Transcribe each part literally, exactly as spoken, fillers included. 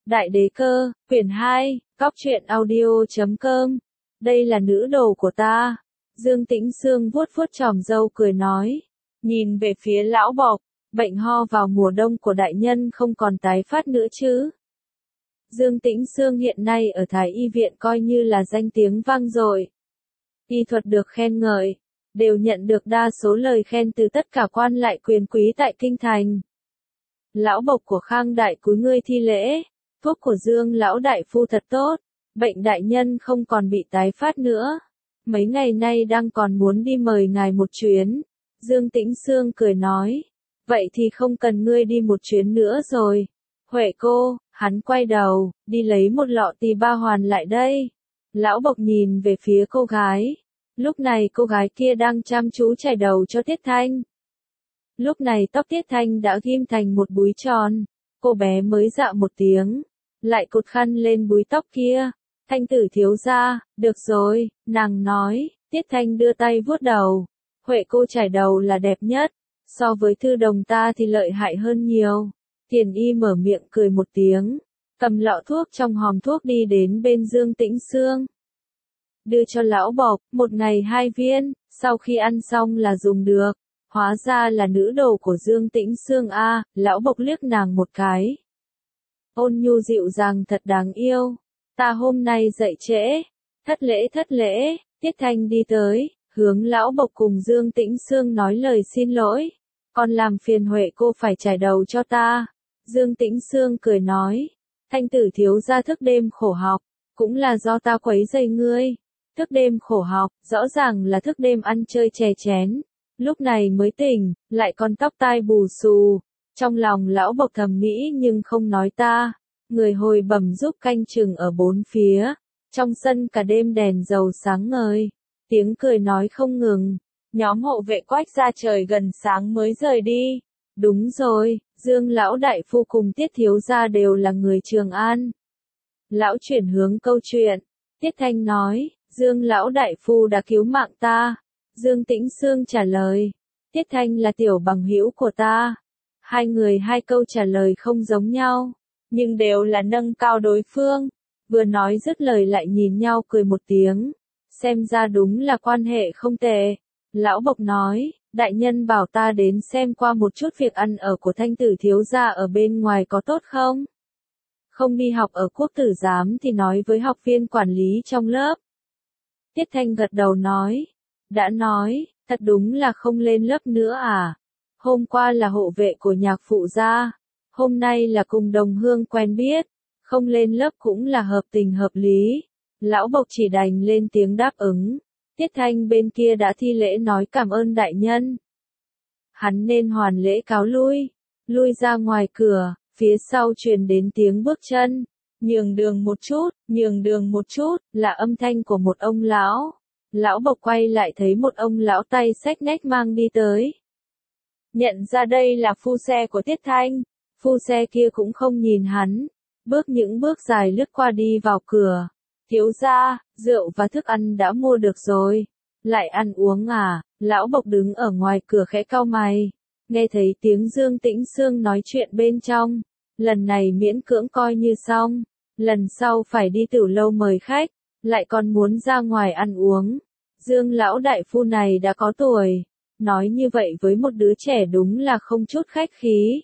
Đại đế cơ, quyển hai, cóc truyện audio chấm com. Đây là nữ đồ của ta. Dương Tĩnh Sương vuốt vuốt chòm râu cười nói. Nhìn về phía lão bộc, bệnh ho vào mùa đông của đại nhân không còn tái phát nữa chứ. Dương Tĩnh Sương hiện nay ở Thái Y viện coi như là danh tiếng vang dội. Y thuật được khen ngợi, đều nhận được đa số lời khen từ tất cả quan lại quyền quý tại kinh thành. Lão bộc của Khang đại cúi ngươi thi lễ, thuốc của Dương lão đại phu thật tốt, bệnh đại nhân không còn bị tái phát nữa. Mấy ngày nay đang còn muốn đi mời ngài một chuyến. Dương Tĩnh Sương cười nói, vậy thì không cần ngươi đi một chuyến nữa rồi. Huệ cô, hắn quay đầu, đi lấy một lọ tỳ ba hoàn lại đây. Lão bộc nhìn về phía cô gái. Lúc này cô gái kia đang chăm chú chải đầu cho Tiết Thanh. Lúc này tóc Tiết Thanh đã ghim thành một búi tròn. Cô bé mới dạo một tiếng, lại cột khăn lên búi tóc kia. Thanh tử thiếu gia, được rồi, nàng nói. Tiết Thanh đưa tay vuốt đầu. Huệ cô chải đầu là đẹp nhất, so với thư đồng ta thì lợi hại hơn nhiều. Tiền y mở miệng cười một tiếng, cầm lọ thuốc trong hòm thuốc đi đến bên Dương Tĩnh Sương. Đưa cho lão bộc, một ngày hai viên, sau khi ăn xong là dùng được. Hóa ra là nữ đồ của Dương Tĩnh Sương a. À, lão bộc liếc nàng một cái. Ôn nhu dịu dàng thật đáng yêu. Ta hôm nay dậy trễ. Thất lễ thất lễ, Tiết Thanh đi tới, hướng lão bộc cùng Dương Tĩnh Sương nói lời xin lỗi. Còn làm phiền Huệ cô phải trải đầu cho ta. Dương Tĩnh Sương cười nói. Thanh tử thiếu gia thức đêm khổ học, cũng là do ta quấy rầy ngươi. Thức đêm khổ học, rõ ràng là thức đêm ăn chơi chè chén. Lúc này mới tỉnh, lại còn tóc tai bù xù. Trong lòng lão bộc thầm nghĩ nhưng không nói ta. Người hồi bẩm giúp canh chừng ở bốn phía. Trong sân cả đêm đèn dầu sáng ngời. Tiếng cười nói không ngừng. Nhóm hộ vệ quách ra trời gần sáng mới rời đi. Đúng rồi, Dương lão đại phu cùng Tiết thiếu gia đều là người Trường An. Lão chuyển hướng câu chuyện. Tiết Thanh nói, Dương lão đại phu đã cứu mạng ta. Dương Tĩnh Sương trả lời, Tiết Thanh là tiểu bằng hữu của ta. Hai người hai câu trả lời không giống nhau, nhưng đều là nâng cao đối phương. Vừa nói dứt lời lại nhìn nhau cười một tiếng. Xem ra đúng là quan hệ không tệ. Lão bộc nói, đại nhân bảo ta đến xem qua một chút việc ăn ở của Thanh tử thiếu gia ở bên ngoài có tốt không? Không đi học ở quốc tử giám thì nói với học viên quản lý trong lớp. Tiết Thanh gật đầu nói, đã nói, thật đúng là không lên lớp nữa à? Hôm qua là hộ vệ của nhạc phụ gia, hôm nay là cùng đồng hương quen biết, không lên lớp cũng là hợp tình hợp lý. Lão bộc chỉ đành lên tiếng đáp ứng. Tiết Thanh bên kia đã thi lễ nói cảm ơn đại nhân. Hắn nên hoàn lễ cáo lui, lui ra ngoài cửa, phía sau truyền đến tiếng bước chân. Nhường đường một chút, nhường đường một chút, là âm thanh của một ông lão. Lão bộc quay lại thấy một ông lão tay xách nách mang đi tới. Nhận ra đây là phu xe của Tiết Thanh, phu xe kia cũng không nhìn hắn, bước những bước dài lướt qua đi vào cửa. Thiếu gia, rượu và thức ăn đã mua được rồi, lại ăn uống à? Lão bộc đứng ở ngoài cửa khẽ cau mày, nghe thấy tiếng Dương Tĩnh Sương nói chuyện bên trong. Lần này miễn cưỡng coi như xong, lần sau phải đi tiểu lâu mời khách, lại còn muốn ra ngoài ăn uống. Dương lão đại phu này đã có tuổi, nói như vậy với một đứa trẻ đúng là không chút khách khí.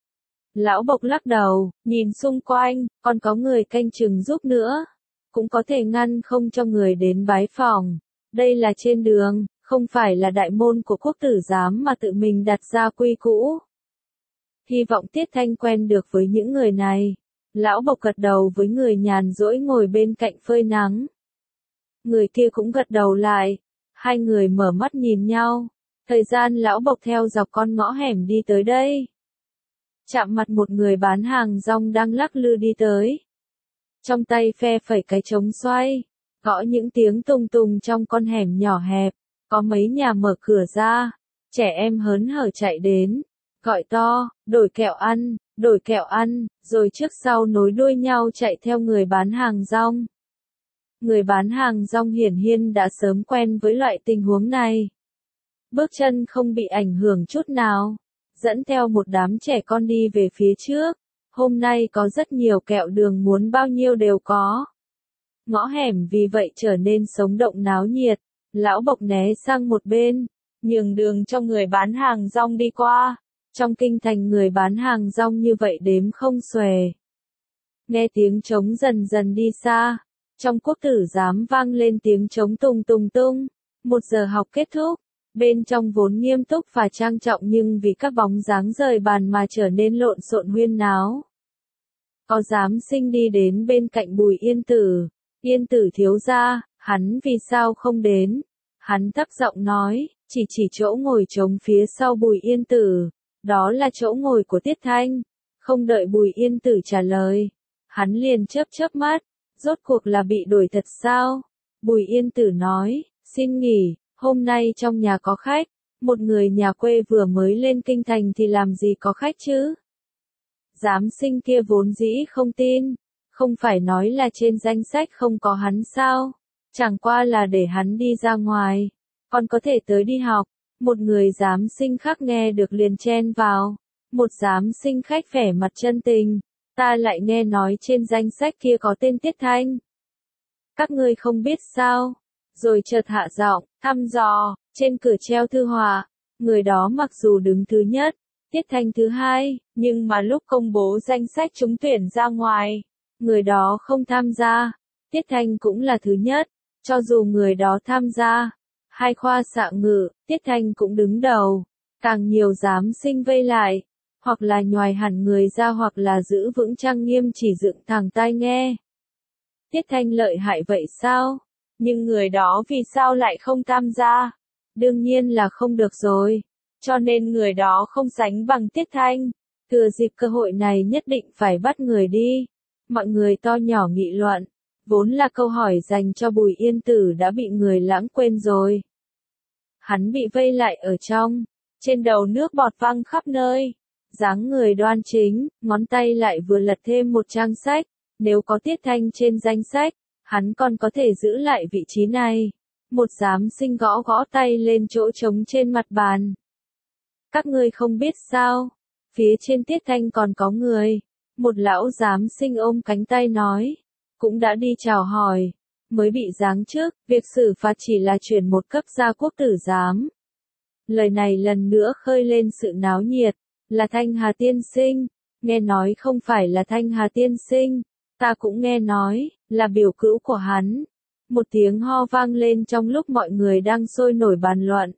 Lão bộc lắc đầu, nhìn xung quanh, còn có người canh chừng giúp nữa, cũng có thể ngăn không cho người đến bái phòng. Đây là trên đường, không phải là đại môn của quốc tử giám mà tự mình đặt ra quy cũ. Hy vọng Tiết Thanh quen được với những người này. Lão bộc gật đầu với người nhàn rỗi ngồi bên cạnh phơi nắng. Người kia cũng gật đầu lại. Hai người mở mắt nhìn nhau. Thời gian lão bộc theo dọc con ngõ hẻm đi tới đây. Chạm mặt một người bán hàng rong đang lắc lư đi tới. Trong tay phe phẩy cái trống xoay. Gõ những tiếng tùng tùng trong con hẻm nhỏ hẹp. Có mấy nhà mở cửa ra. Trẻ em hớn hở chạy đến. Gọi to, đổi kẹo ăn, đổi kẹo ăn, rồi trước sau nối đuôi nhau chạy theo người bán hàng rong. Người bán hàng rong hiển nhiên đã sớm quen với loại tình huống này. Bước chân không bị ảnh hưởng chút nào, dẫn theo một đám trẻ con đi về phía trước, Hôm nay có rất nhiều kẹo đường, muốn bao nhiêu đều có. Ngõ hẻm vì vậy trở nên sống động náo nhiệt. Lão Bộc né sang một bên, nhường đường cho người bán hàng rong đi qua. Trong kinh thành người bán hàng rong như vậy đếm không xuể. Nghe tiếng trống dần dần đi xa, trong quốc tử giám vang lên tiếng trống tùng tùng tung. Một giờ học kết thúc, bên trong vốn nghiêm túc và trang trọng nhưng vì các bóng dáng rời bàn mà trở nên lộn xộn huyên náo. Có giám sinh đi đến bên cạnh Bùi Yên Tử. Yên Tử thiếu gia, hắn vì sao không đến? Hắn thấp giọng nói, chỉ chỉ chỗ ngồi trống phía sau Bùi Yên Tử. Đó là chỗ ngồi của Tiết Thanh. Không đợi Bùi Yên Tử trả lời, hắn liền chớp chớp mắt. Rốt cuộc là bị đuổi thật sao? Bùi Yên Tử nói, xin nghỉ, hôm nay trong nhà có khách. Một người nhà quê vừa mới lên kinh thành thì làm gì có khách chứ? Giám sinh kia vốn dĩ không tin. Không phải nói là trên danh sách không có hắn sao? Chẳng qua là để hắn đi ra ngoài. Còn có thể tới đi học. Một người giám sinh khác nghe được liền chen vào. Một giám sinh khách vẻ mặt chân tình. Ta lại nghe nói trên danh sách kia có tên Tiết Thanh. Các ngươi không biết sao? Rồi chợt hạ giọng, thăm dò, trên cửa treo thư họa. Người đó mặc dù đứng thứ nhất, Tiết Thanh thứ hai, nhưng mà lúc công bố danh sách trúng tuyển ra ngoài, người đó không tham gia. Tiết Thanh cũng là thứ nhất, cho dù người đó tham gia. Hai khoa xạ ngữ, Tiết Thanh cũng đứng đầu. Càng nhiều giám sinh vây lại, hoặc là nhoài hẳn người ra hoặc là giữ vững trang nghiêm chỉ dựng thẳng tai nghe. Tiết Thanh lợi hại vậy sao? Nhưng người đó vì sao lại không tham gia? Đương nhiên là không được rồi. Cho nên người đó không sánh bằng Tiết Thanh. Thừa dịp cơ hội này nhất định phải bắt người đi. Mọi người to nhỏ nghị luận. Vốn là câu hỏi dành cho Bùi Yên Tử đã bị người lãng quên rồi. Hắn bị vây lại ở trong. Trên đầu nước bọt văng khắp nơi. Dáng người đoan chính, ngón tay lại vừa lật thêm một trang sách. Nếu có Tiết Thanh trên danh sách, hắn còn có thể giữ lại vị trí này. Một giám sinh gõ gõ tay lên chỗ trống trên mặt bàn. Các ngươi không biết sao? Phía trên Tiết Thanh còn có người. Một lão giám sinh ôm cánh tay nói. Cũng đã đi chào hỏi. Mới bị giáng chức, việc xử phạt chỉ là chuyển một cấp ra quốc tử giám. Lời này lần nữa khơi lên sự náo nhiệt. Là Thanh Hà tiên sinh. Nghe nói không phải là Thanh Hà tiên sinh. Ta cũng nghe nói, là biểu cữu của hắn. Một tiếng ho vang lên trong lúc mọi người đang sôi nổi bàn luận.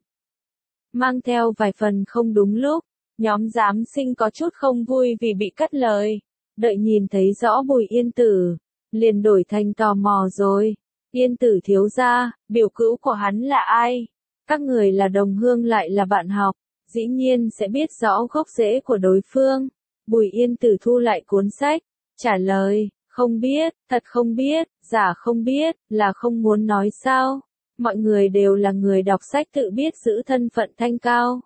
Mang theo vài phần không đúng lúc, nhóm giám sinh có chút không vui vì bị cắt lời. Đợi nhìn thấy rõ Bùi Yên Tử, liền đổi thành tò mò rồi. Yên Tử thiếu gia, biểu cữu của hắn là ai? Các người là đồng hương lại là bạn học, dĩ nhiên sẽ biết rõ gốc rễ của đối phương. Bùi Yên Tử thu lại cuốn sách, trả lời, không biết, thật không biết, giả không biết, là không muốn nói sao. Mọi người đều là người đọc sách tự biết giữ thân phận thanh cao.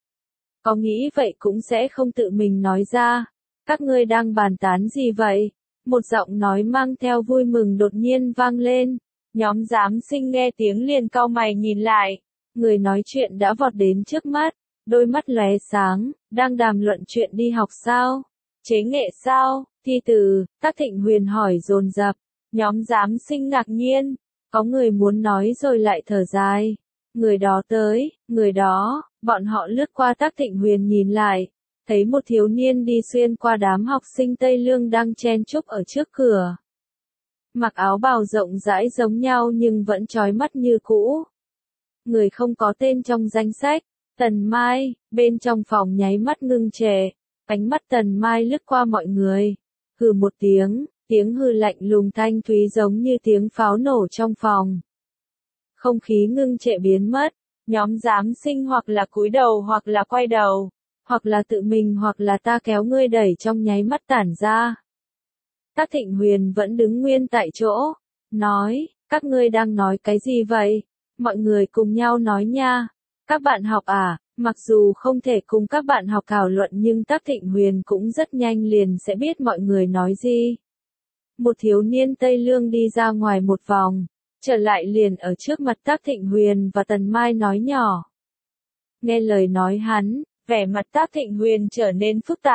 Có nghĩ vậy cũng sẽ không tự mình nói ra. Các ngươi đang bàn tán gì vậy? Một giọng nói mang theo vui mừng đột nhiên vang lên. Nhóm giám sinh nghe tiếng liền cau mày nhìn lại. Người nói chuyện đã vọt đến trước mắt, đôi mắt lóe sáng, đang đàm luận chuyện đi học sao? Chế nghệ sao? Thi từ, Tác Thịnh Huyền hỏi dồn dập. Nhóm giám sinh ngạc nhiên. Có người muốn nói rồi lại thở dài. Người đó tới, người đó, bọn họ lướt qua Tác Thịnh Huyền nhìn lại. Thấy một thiếu niên đi xuyên qua đám học sinh Tây Lương đang chen chúc ở trước cửa. Mặc áo bào rộng rãi giống nhau nhưng vẫn chói mắt như cũ. Người không có tên trong danh sách, Tần Mai, bên trong phòng nháy mắt ngưng trệ. Ánh mắt Tần Mai lướt qua mọi người. Hừ một tiếng, tiếng hừ lạnh lùng thanh thúy giống như tiếng pháo nổ trong phòng. Không khí ngưng trệ biến mất, nhóm giám sinh hoặc là cúi đầu hoặc là quay đầu, hoặc là tự mình hoặc là ta kéo ngươi đẩy trong nháy mắt tản ra. Tác Thịnh Huyền vẫn đứng nguyên tại chỗ, nói, các ngươi đang nói cái gì vậy? Mọi người cùng nhau nói nha. Các bạn học à, mặc dù không thể cùng các bạn học thảo luận nhưng Tác Thịnh Huyền cũng rất nhanh liền sẽ biết mọi người nói gì. Một thiếu niên Tây Lương đi ra ngoài một vòng, trở lại liền ở trước mặt Tác Thịnh Huyền và Tần Mai nói nhỏ. Nghe lời nói hắn, vẻ mặt Tác Thịnh Huyền trở nên phức tạp,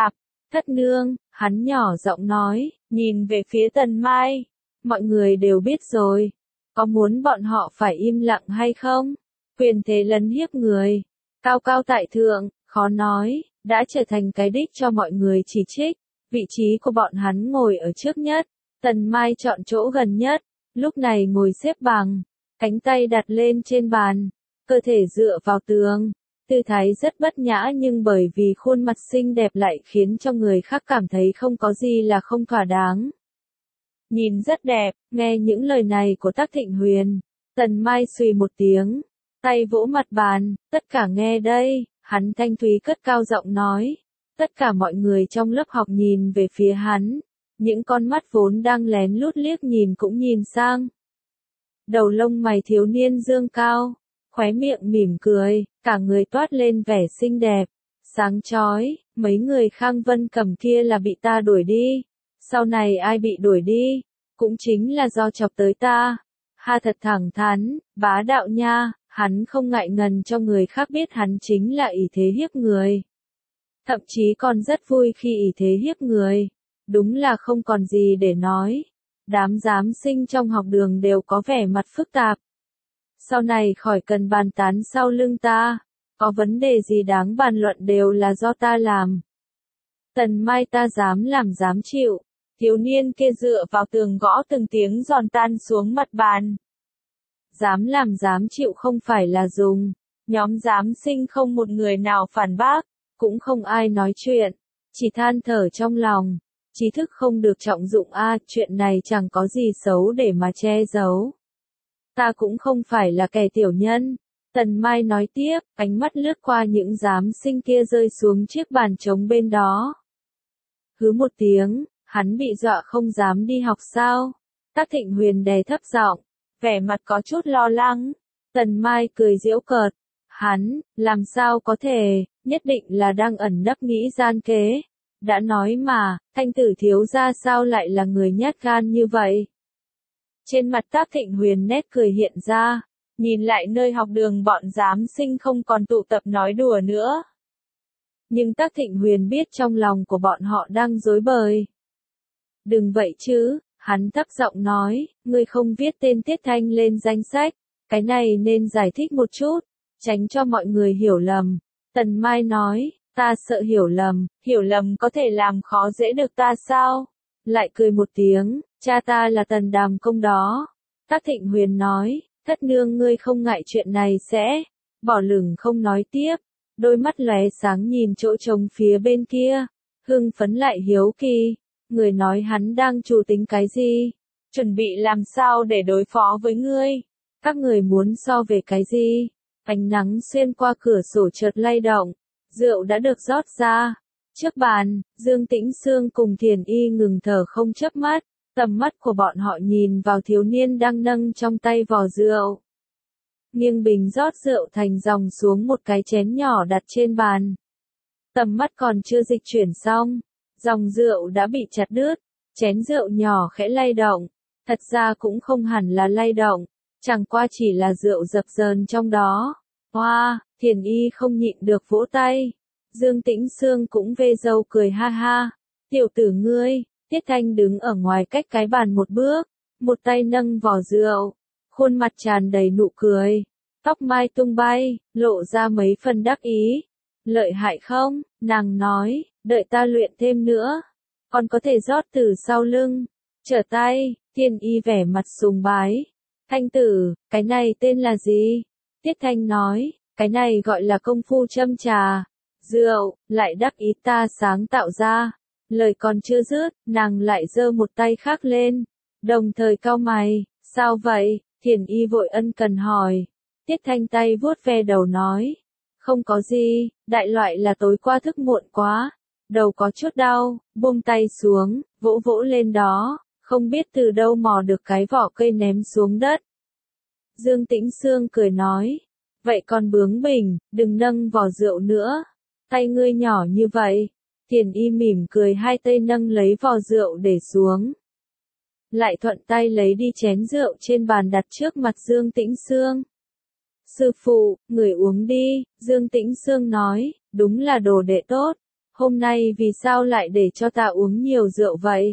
Thất nương, hắn nhỏ giọng nói, nhìn về phía Tần Mai. Mọi người đều biết rồi. Có muốn bọn họ phải im lặng hay không? Quyền thế lấn hiếp người. Cao cao tại thượng, khó nói, đã trở thành cái đích cho mọi người chỉ trích. Vị trí của bọn hắn ngồi ở trước nhất. Tần Mai chọn chỗ gần nhất. Lúc này ngồi xếp bằng. Cánh tay đặt lên trên bàn. Cơ thể dựa vào tường. Tư thái rất bất nhã nhưng bởi vì khuôn mặt xinh đẹp lại khiến cho người khác cảm thấy không có gì là không thỏa đáng. Nhìn rất đẹp, nghe những lời này của Tắc Thịnh Huyền. Tần Mai xùy một tiếng, tay vỗ mặt bàn, tất cả nghe đây, hắn thanh thúy cất cao giọng nói. Tất cả mọi người trong lớp học nhìn về phía hắn, những con mắt vốn đang lén lút liếc nhìn cũng nhìn sang. Đầu lông mày thiếu niên dương cao, khóe miệng mỉm cười, cả người toát lên vẻ xinh đẹp, sáng chói, mấy người Khang Vân Cầm kia là bị ta đuổi đi, sau này ai bị đuổi đi, cũng chính là do chọc tới ta. Ha thật thẳng thắn, bá đạo nha, hắn không ngại ngần cho người khác biết hắn chính là ỷ thế hiếp người. Thậm chí còn rất vui khi ỷ thế hiếp người, đúng là không còn gì để nói. Đám giám sinh trong học đường đều có vẻ mặt phức tạp. Sau này khỏi cần bàn tán sau lưng ta, có vấn đề gì đáng bàn luận đều là do ta làm. Tần Mai ta dám làm dám chịu, thiếu niên kia dựa vào tường gõ từng tiếng giòn tan xuống mặt bàn. Dám làm dám chịu không phải là dùng, nhóm giám sinh không một người nào phản bác, cũng không ai nói chuyện, chỉ than thở trong lòng. Trí thức không được trọng dụng a, à, chuyện này chẳng có gì xấu để mà che giấu. Ta cũng không phải là kẻ tiểu nhân. Tần Mai nói tiếp, ánh mắt lướt qua những giám sinh kia rơi xuống chiếc bàn trống bên đó. Hứ một tiếng, hắn bị dọa không dám đi học sao? Tắc Thịnh Huyền đè thấp giọng, vẻ mặt có chút lo lắng. Tần Mai cười giễu cợt, hắn, làm sao có thể, nhất định là đang ẩn nấp nghĩ gian kế. Đã nói mà, Thanh tử thiếu gia sao lại là người nhát gan như vậy? Trên mặt Tắc Thịnh Huyền nét cười hiện ra, nhìn lại nơi học đường bọn giám sinh không còn tụ tập nói đùa nữa. Nhưng Tắc Thịnh Huyền biết trong lòng của bọn họ đang rối bời. Đừng vậy chứ, hắn thấp giọng nói, ngươi không viết tên Tiết Thanh lên danh sách, cái này nên giải thích một chút, tránh cho mọi người hiểu lầm. Tần Mai nói, ta sợ hiểu lầm, hiểu lầm có thể làm khó dễ được ta sao? Lại cười một tiếng, cha ta là Tần Đàm Công đó. Tắc Thịnh Huyền nói, thất nương ngươi không ngại chuyện này sẽ, bỏ lửng không nói tiếp, đôi mắt lóe sáng nhìn chỗ trống phía bên kia, hưng phấn lại hiếu kỳ, người nói hắn đang chủ tính cái gì, chuẩn bị làm sao để đối phó với ngươi, các người muốn so về cái gì, ánh nắng xuyên qua cửa sổ chợt lay động, rượu đã được rót ra. Trước bàn, Dương Tĩnh Sương cùng Thiền Y ngừng thở không chớp mắt, tầm mắt của bọn họ nhìn vào thiếu niên đang nâng trong tay vò rượu. Nghiêng bình rót rượu thành dòng xuống một cái chén nhỏ đặt trên bàn. Tầm mắt còn chưa dịch chuyển xong, dòng rượu đã bị chặt đứt, chén rượu nhỏ khẽ lay động, thật ra cũng không hẳn là lay động, chẳng qua chỉ là rượu dập dờn trong đó. Hoa, wow, Thiền Y không nhịn được vỗ tay. Dương Tĩnh Sương cũng vê râu cười ha ha. Tiểu tử ngươi, Tiết Thanh đứng ở ngoài cách cái bàn một bước, một tay nâng vò rượu, khuôn mặt tràn đầy nụ cười, tóc mai tung bay, lộ ra mấy phần đắc ý. Lợi hại không? Nàng nói, đợi ta luyện thêm nữa, còn có thể rót từ sau lưng. Trở tay, Thiên Y vẻ mặt sùng bái. Thanh tử, cái này tên là gì? Tiết Thanh nói, cái này gọi là công phu châm trà. Rượu, lại đắc ý ta sáng tạo ra. Lời còn chưa dứt, nàng lại giơ một tay khác lên, đồng thời cau mày, sao vậy? Thiền Y vội ân cần hỏi. Tiết Thanh tay vuốt ve đầu nói, không có gì, đại loại là tối qua thức muộn quá, đầu có chút đau, buông tay xuống, vỗ vỗ lên đó, không biết từ đâu mò được cái vỏ cây ném xuống đất. Dương Tĩnh Sương cười nói, vậy còn bướng bỉnh, đừng nâng vỏ rượu nữa, tay ngươi nhỏ như vậy. Thiền Y mỉm cười hai tay nâng lấy vò rượu để xuống. Lại thuận tay lấy đi chén rượu trên bàn đặt trước mặt Dương Tĩnh Sương. Sư phụ, người uống đi, Dương Tĩnh Sương nói, đúng là đồ đệ tốt. hôm nay vì sao lại để cho ta uống nhiều rượu vậy?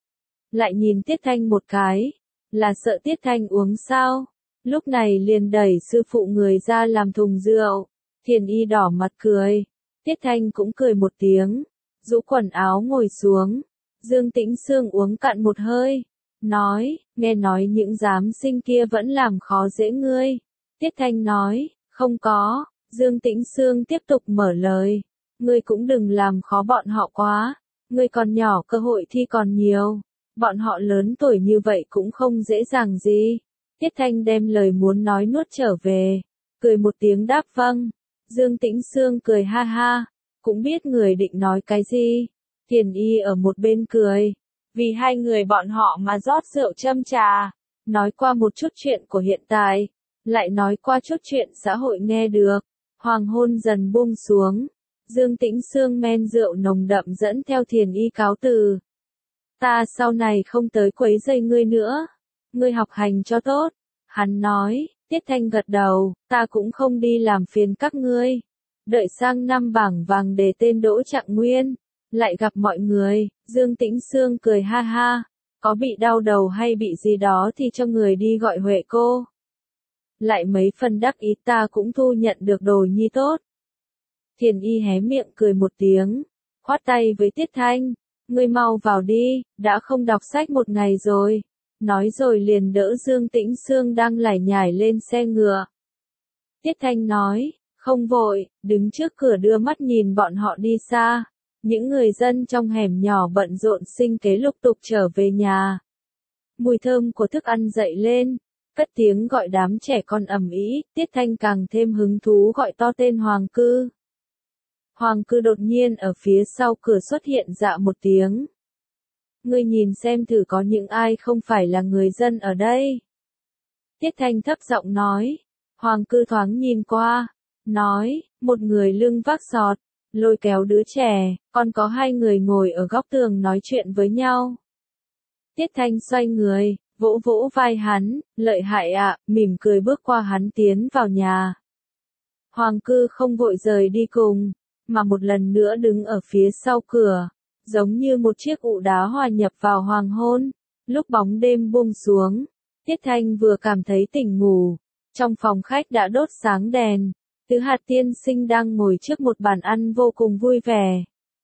Lại nhìn Tiết Thanh một cái, là sợ Tiết Thanh uống sao? Lúc này liền đẩy sư phụ người ra làm thùng rượu. Thiền Y đỏ mặt cười, Tiết Thanh cũng cười một tiếng, rũ quần áo ngồi xuống. Dương Tĩnh Sương uống cạn một hơi, nói, nghe nói những giám sinh kia vẫn làm khó dễ ngươi. Tiết Thanh nói, không có. Dương Tĩnh Sương tiếp tục mở lời, ngươi cũng đừng làm khó bọn họ quá, ngươi còn nhỏ cơ hội thi còn nhiều, bọn họ lớn tuổi như vậy cũng không dễ dàng gì. Tiết Thanh đem lời muốn nói nuốt trở về, cười một tiếng đáp vâng. Dương Tĩnh Sương cười ha ha, cũng biết người định nói cái gì. Thiền Y ở một bên cười, vì hai người bọn họ mà rót rượu châm trà, nói qua một chút chuyện của hiện tại, lại nói qua chút chuyện xã hội nghe được. Hoàng hôn dần buông xuống, Dương Tĩnh Sương men rượu nồng đậm dẫn theo Thiền Y cáo từ. Ta sau này không tới quấy rầy ngươi nữa, ngươi học hành cho tốt. Hắn nói, Tiết Thanh gật đầu, ta cũng không đi làm phiền các ngươi. Đợi sang năm bảng vàng đề tên Đỗ Trạng Nguyên, lại gặp mọi người. Dương Tĩnh Sương cười ha ha, có bị đau đầu hay bị gì đó thì cho người đi gọi Huệ cô. Lại mấy phần đắc ý ta cũng thu nhận được đồ nhi tốt. Thiền Y hé miệng cười một tiếng, khoát tay với Tiết Thanh, ngươi mau vào đi, đã không đọc sách một ngày rồi. Nói rồi liền đỡ Dương Tĩnh Sương đang lải nhải lên xe ngựa. Tiết Thanh nói, không vội, đứng trước cửa đưa mắt nhìn bọn họ đi xa. Những người dân trong hẻm nhỏ bận rộn sinh kế lục tục trở về nhà. Mùi thơm của thức ăn dậy lên, cất tiếng gọi đám trẻ con ầm ĩ. Tiết Thanh càng thêm hứng thú gọi to tên Hoàng Cư. Hoàng Cư đột nhiên ở phía sau cửa xuất hiện dạ một tiếng. Ngươi nhìn xem thử có những ai không phải là người dân ở đây. Tiết Thanh thấp giọng nói. Hoàng Cư thoáng nhìn qua, nói, một người lưng vác sọt, lôi kéo đứa trẻ, còn có hai người ngồi ở góc tường nói chuyện với nhau. Tiết Thanh xoay người, vỗ vỗ vai hắn, lợi hại ạ, mỉm cười bước qua hắn tiến vào nhà. Hoàng Cư không vội rời đi cùng, mà một lần nữa đứng ở phía sau cửa, giống như một chiếc ụ đá hòa nhập vào hoàng hôn. Lúc bóng đêm buông xuống, Tiết Thanh vừa cảm thấy tỉnh ngủ, trong phòng khách đã đốt sáng đèn. Tứ Hạt tiên sinh đang ngồi trước một bàn ăn vô cùng vui vẻ.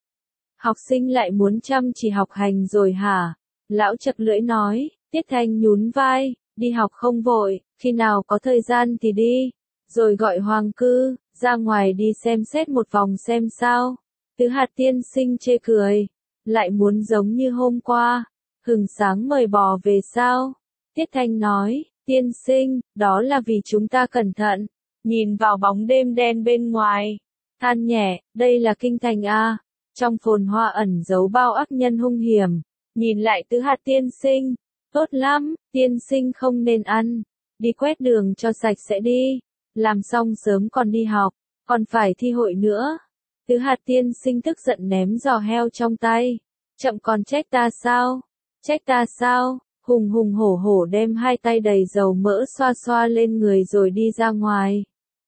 Học sinh lại muốn chăm chỉ học hành rồi hả? Lão chật lưỡi nói. Tiết Thanh nhún vai, đi học không vội, khi nào có thời gian thì đi. Rồi gọi Hoàng Cư, ra ngoài đi xem xét một vòng xem sao. Tứ Hạt tiên sinh chê cười, lại muốn giống như hôm qua, hừng sáng mời bò về sao? Tiết Thanh nói, tiên sinh, đó là vì chúng ta cẩn thận. Nhìn vào bóng đêm đen bên ngoài, than nhẹ, đây là kinh thành a, trong phồn hoa ẩn giấu bao ác nhân hung hiểm. Nhìn lại Tứ Hạt tiên sinh, tốt lắm, tiên sinh không nên ăn, đi quét đường cho sạch sẽ đi, làm xong sớm còn đi học, còn phải thi hội nữa. Tứ Hạt tiên sinh tức giận ném giò heo trong tay, chậm còn trách ta sao, trách ta sao? Hùng hùng hổ hổ đem hai tay đầy dầu mỡ xoa xoa lên người rồi đi ra ngoài.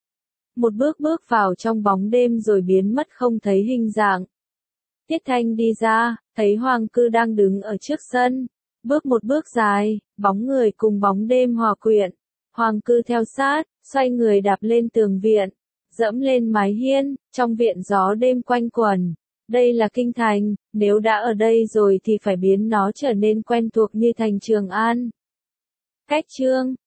Một bước bước vào trong bóng đêm rồi biến mất không thấy hình dạng. Tiết Thanh đi ra, thấy Hoàng Cư đang đứng ở trước sân. Bước một bước dài, bóng người cùng bóng đêm hòa quyện. Hoàng Cư theo sát, xoay người đạp lên tường viện, dẫm lên mái hiên, trong viện gió đêm quanh quẩn. Đây là kinh thành, nếu đã ở đây rồi thì phải biến nó trở nên quen thuộc như thành Trường An. Cách chương